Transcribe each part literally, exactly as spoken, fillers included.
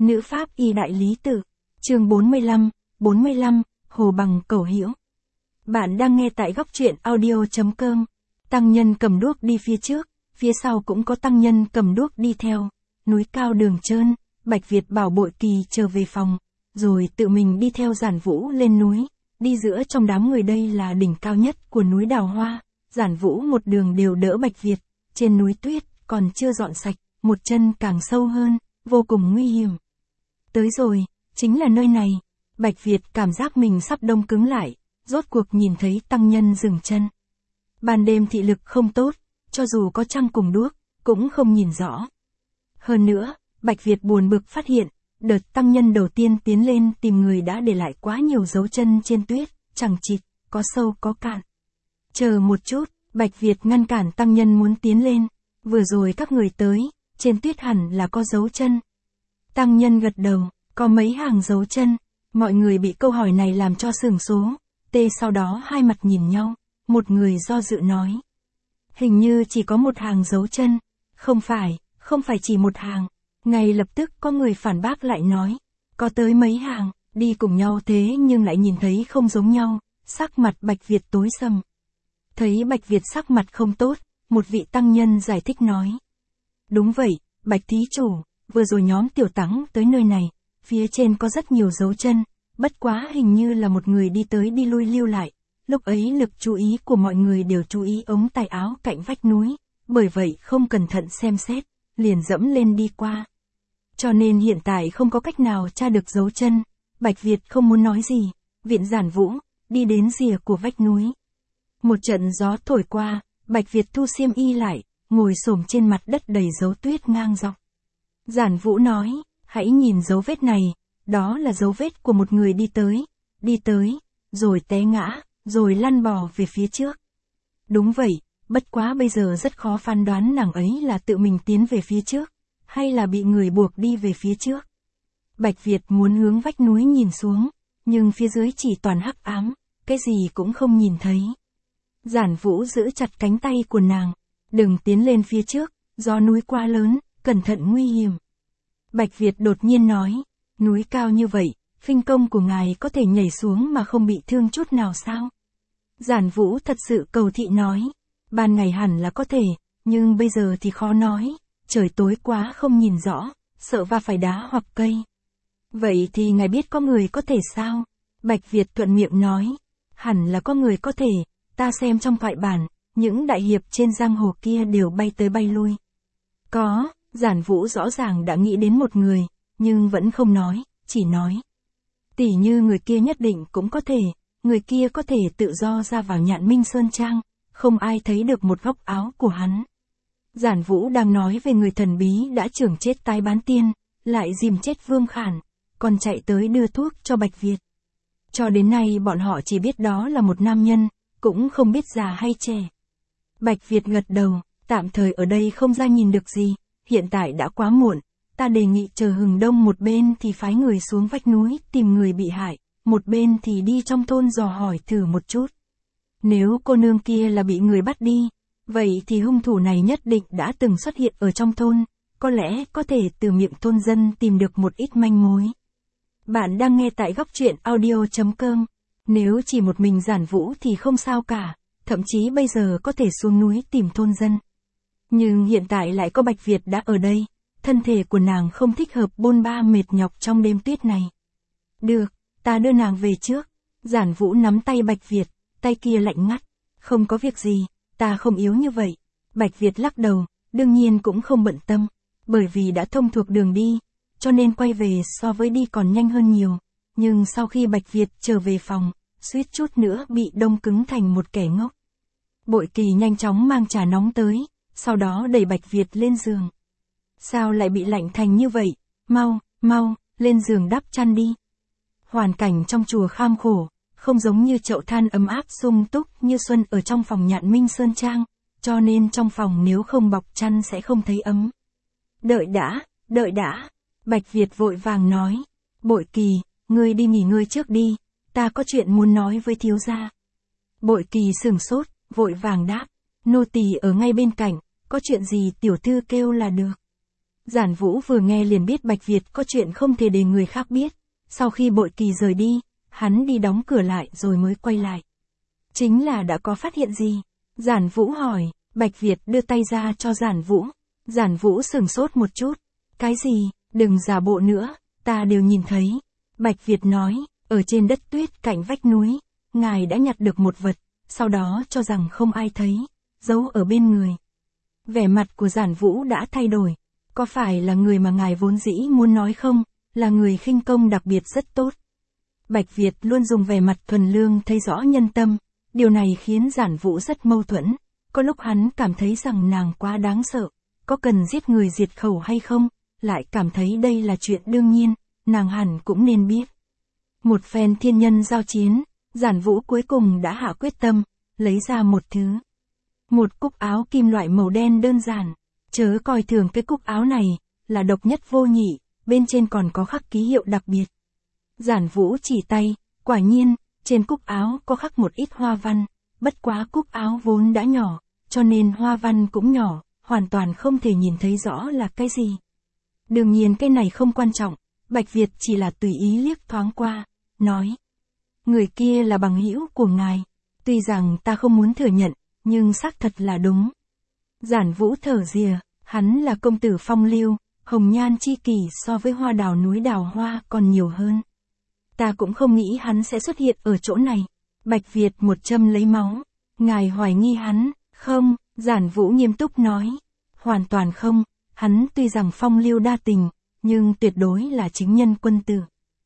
Nữ pháp y đại lý tự. Chương bốn mươi lăm, bốn mươi lăm, Hồ Bằng Cẩu Hiễu. Bạn đang nghe tại góc truyện audio chấm com. Tăng nhân cầm đuốc đi phía trước, phía sau cũng có tăng nhân cầm đuốc đi theo. Núi cao đường trơn, Bạch Việt bảo Bội Kỳ trở về phòng, rồi tự mình đi theo Giản Vũ lên núi. Đi giữa trong đám người, đây là đỉnh cao nhất của núi Đào Hoa. Giản Vũ một đường đều đỡ Bạch Việt. Trên núi tuyết còn chưa dọn sạch, một chân càng sâu hơn, vô cùng nguy hiểm. Tới rồi, chính là nơi này. Bạch Việt cảm giác mình sắp đông cứng lại, rốt cuộc nhìn thấy tăng nhân dừng chân. Ban đêm thị lực không tốt, cho dù có trăng cùng đuốc, cũng không nhìn rõ. Hơn nữa, Bạch Việt buồn bực phát hiện, đợt tăng nhân đầu tiên tiến lên tìm người đã để lại quá nhiều dấu chân trên tuyết, chẳng chịt, có sâu có cạn. Chờ một chút, Bạch Việt ngăn cản tăng nhân muốn tiến lên. Vừa rồi các người tới, trên tuyết hẳn là có dấu chân. Tăng nhân gật đầu, có mấy hàng dấu chân. Mọi người bị câu hỏi này làm cho sửng số. Tê sau đó hai mặt nhìn nhau, một người do dự nói. Hình như chỉ có một hàng dấu chân. Không phải, không phải chỉ một hàng. Ngay lập tức có người phản bác lại nói. Có tới mấy hàng, đi cùng nhau thế nhưng lại nhìn thấy không giống nhau. Sắc mặt Bạch Việt tối sầm. Thấy Bạch Việt sắc mặt không tốt, một vị tăng nhân giải thích nói. Đúng vậy, Bạch thí chủ, vừa rồi nhóm tiểu tăng tới nơi này, phía trên có rất nhiều dấu chân, bất quá hình như là một người đi tới đi lui lưu lại. Lúc ấy lực chú ý của mọi người đều chú ý ống tay áo cạnh vách núi, bởi vậy không cẩn thận xem xét, liền dẫm lên đi qua. Cho nên hiện tại không có cách nào tra được dấu chân. Bạch Việt không muốn nói gì, viện Giản Vũ, đi đến rìa của vách núi. Một trận gió thổi qua, Bạch Việt thu xiêm y lại, ngồi xổm trên mặt đất đầy dấu tuyết ngang dọc. Giản Vũ nói, hãy nhìn dấu vết này, đó là dấu vết của một người đi tới, đi tới, rồi té ngã, rồi lăn bò về phía trước. Đúng vậy, bất quá bây giờ rất khó phán đoán nàng ấy là tự mình tiến về phía trước, hay là bị người buộc đi về phía trước. Bạch Việt muốn hướng vách núi nhìn xuống, nhưng phía dưới chỉ toàn hắc ám, cái gì cũng không nhìn thấy. Giản Vũ giữ chặt cánh tay của nàng, đừng tiến lên phía trước, gió núi quá lớn, cẩn thận nguy hiểm. Bạch Việt đột nhiên nói, núi cao như vậy, khinh công của ngài có thể nhảy xuống mà không bị thương chút nào sao? Giản Vũ thật sự cầu thị nói, ban ngày hẳn là có thể, nhưng bây giờ thì khó nói, trời tối quá không nhìn rõ, sợ va phải đá hoặc cây. Vậy thì ngài biết có người có thể sao? Bạch Việt thuận miệng nói, hẳn là có người có thể, ta xem trong thoại bản, những đại hiệp trên giang hồ kia đều bay tới bay lui. Có, Giản Vũ rõ ràng đã nghĩ đến một người, nhưng vẫn không nói, chỉ nói. Tỉ như người kia nhất định cũng có thể, người kia có thể tự do ra vào Nhạn Minh Sơn Trang, không ai thấy được một góc áo của hắn. Giản Vũ đang nói về người thần bí đã trưởng chết tái bán tiên, lại dìm chết Vương Khản, còn chạy tới đưa thuốc cho Bạch Việt. Cho đến nay bọn họ chỉ biết đó là một nam nhân, cũng không biết già hay trẻ. Bạch Việt gật đầu, tạm thời ở đây không ra nhìn được gì, hiện tại đã quá muộn, ta đề nghị chờ hừng đông một bên thì phái người xuống vách núi tìm người bị hại, một bên thì đi trong thôn dò hỏi thử một chút. Nếu cô nương kia là bị người bắt đi, vậy thì hung thủ này nhất định đã từng xuất hiện ở trong thôn, có lẽ có thể từ miệng thôn dân tìm được một ít manh mối. Bạn đang nghe tại góc truyện audio chấm com. Nếu chỉ một mình Giản Vũ thì không sao cả, thậm chí bây giờ có thể xuống núi tìm thôn dân. Nhưng hiện tại lại có Bạch Việt đã ở đây, thân thể của nàng không thích hợp bôn ba mệt nhọc trong đêm tuyết này. Được, ta đưa nàng về trước. Giản Vũ nắm tay Bạch Việt, tay kia lạnh ngắt. Không có việc gì, ta không yếu như vậy. Bạch Việt lắc đầu, đương nhiên cũng không bận tâm, bởi vì đã thông thuộc đường đi, cho nên quay về so với đi còn nhanh hơn nhiều. Nhưng sau khi Bạch Việt trở về phòng, suýt chút nữa bị đông cứng thành một kẻ ngốc. Bội Kỳ nhanh chóng mang trà nóng tới, sau đó đẩy Bạch Việt lên giường. Sao lại bị lạnh thành như vậy? Mau, mau, lên giường đắp chăn đi. Hoàn cảnh trong chùa kham khổ, không giống như chậu than ấm áp sung túc như xuân ở trong phòng Nhạn Minh Sơn Trang, cho nên trong phòng nếu không bọc chăn sẽ không thấy ấm. Đợi đã, đợi đã. Bạch Việt vội vàng nói, Bội Kỳ, ngươi đi nghỉ ngơi trước đi, ta có chuyện muốn nói với thiếu gia. Bội Kỳ sửng sốt, vội vàng đáp, nô tỳ ở ngay bên cạnh, có chuyện gì tiểu thư kêu là được. Giản Vũ vừa nghe liền biết Bạch Việt có chuyện không thể để người khác biết. Sau khi Bội Kỳ rời đi, hắn đi đóng cửa lại rồi mới quay lại. Chính là đã có phát hiện gì? Giản Vũ hỏi, Bạch Việt đưa tay ra cho Giản Vũ. Giản Vũ sửng sốt một chút. Cái gì? Đừng giả bộ nữa, ta đều nhìn thấy. Bạch Việt nói, ở trên đất tuyết cạnh vách núi, ngài đã nhặt được một vật, sau đó cho rằng không ai thấy, giấu ở bên người. Vẻ mặt của Giản Vũ đã thay đổi. Có phải là người mà ngài vốn dĩ muốn nói không? Là người khinh công đặc biệt rất tốt. Bạch Việt luôn dùng vẻ mặt thuần lương thấy rõ nhân tâm. Điều này khiến Giản Vũ rất mâu thuẫn. Có lúc hắn cảm thấy rằng nàng quá đáng sợ. Có cần giết người diệt khẩu hay không? Lại cảm thấy đây là chuyện đương nhiên, nàng hẳn cũng nên biết. Một phen thiên nhân giao chiến, Giản Vũ cuối cùng đã hạ quyết tâm, lấy ra một thứ. Một cúc áo kim loại màu đen đơn giản. Chớ coi thường cái cúc áo này, là độc nhất vô nhị, bên trên còn có khắc ký hiệu đặc biệt. Giản Vũ chỉ tay, quả nhiên, trên cúc áo có khắc một ít hoa văn, bất quá cúc áo vốn đã nhỏ, cho nên hoa văn cũng nhỏ, hoàn toàn không thể nhìn thấy rõ là cái gì. Đương nhiên cái này không quan trọng, Bạch Việt chỉ là tùy ý liếc thoáng qua, nói. Người kia là bằng hữu của ngài, tuy rằng ta không muốn thừa nhận, nhưng xác thật là đúng. Giản Vũ thở rìa, hắn là công tử phong lưu, hồng nhan chi kỷ so với hoa đào núi đào hoa còn nhiều hơn. Ta cũng không nghĩ hắn sẽ xuất hiện ở chỗ này. Bạch Việt một châm lấy máu. Ngài hoài nghi hắn, không, Giản Vũ nghiêm túc nói. Hoàn toàn không, hắn tuy rằng phong lưu đa tình, nhưng tuyệt đối là chính nhân quân tử.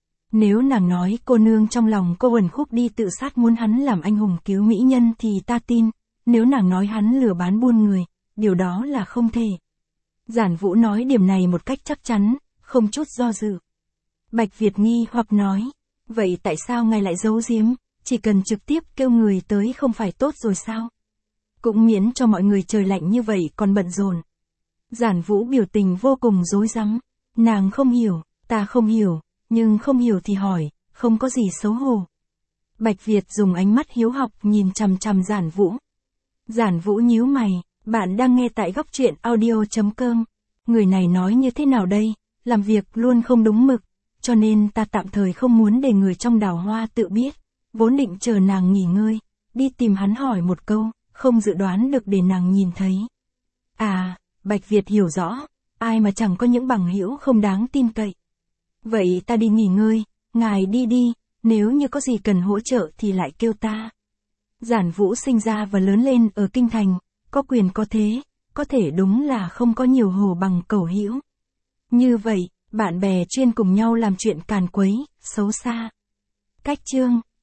Nếu nàng nói cô nương trong lòng cô uẩn khúc đi tự sát muốn hắn làm anh hùng cứu mỹ nhân thì ta tin. Nếu nàng nói hắn lừa bán buôn người, điều đó là không thể. Giản Vũ nói điểm này một cách chắc chắn, không chút do dự. Bạch Việt nghi hoặc nói, vậy tại sao ngài lại giấu giếm, chỉ cần trực tiếp kêu người tới không phải tốt rồi sao? Cũng miễn cho mọi người trời lạnh như vậy còn bận rộn. Giản Vũ biểu tình vô cùng rối rắm, nàng không hiểu, ta không hiểu, nhưng không hiểu thì hỏi, không có gì xấu hổ. Bạch Việt dùng ánh mắt hiếu học nhìn chằm chằm Giản Vũ. Giản Vũ nhíu mày, bạn đang nghe tại góc truyện audio chấm com. Người này nói như thế nào đây, làm việc luôn không đúng mực, cho nên ta tạm thời không muốn để người trong đào hoa tự biết, vốn định chờ nàng nghỉ ngơi, đi tìm hắn hỏi một câu, không dự đoán được để nàng nhìn thấy. À, Bạch Việt hiểu rõ, ai mà chẳng có những bằng hữu không đáng tin cậy. Vậy ta đi nghỉ ngơi, ngài đi đi, nếu như có gì cần hỗ trợ thì lại kêu ta. Giản Vũ sinh ra và lớn lên ở Kinh Thành, có quyền có thế, có thể đúng là không có nhiều hồ bằng cẩu hữu. Như vậy, bạn bè chuyên cùng nhau làm chuyện càn quấy, xấu xa. Cách chương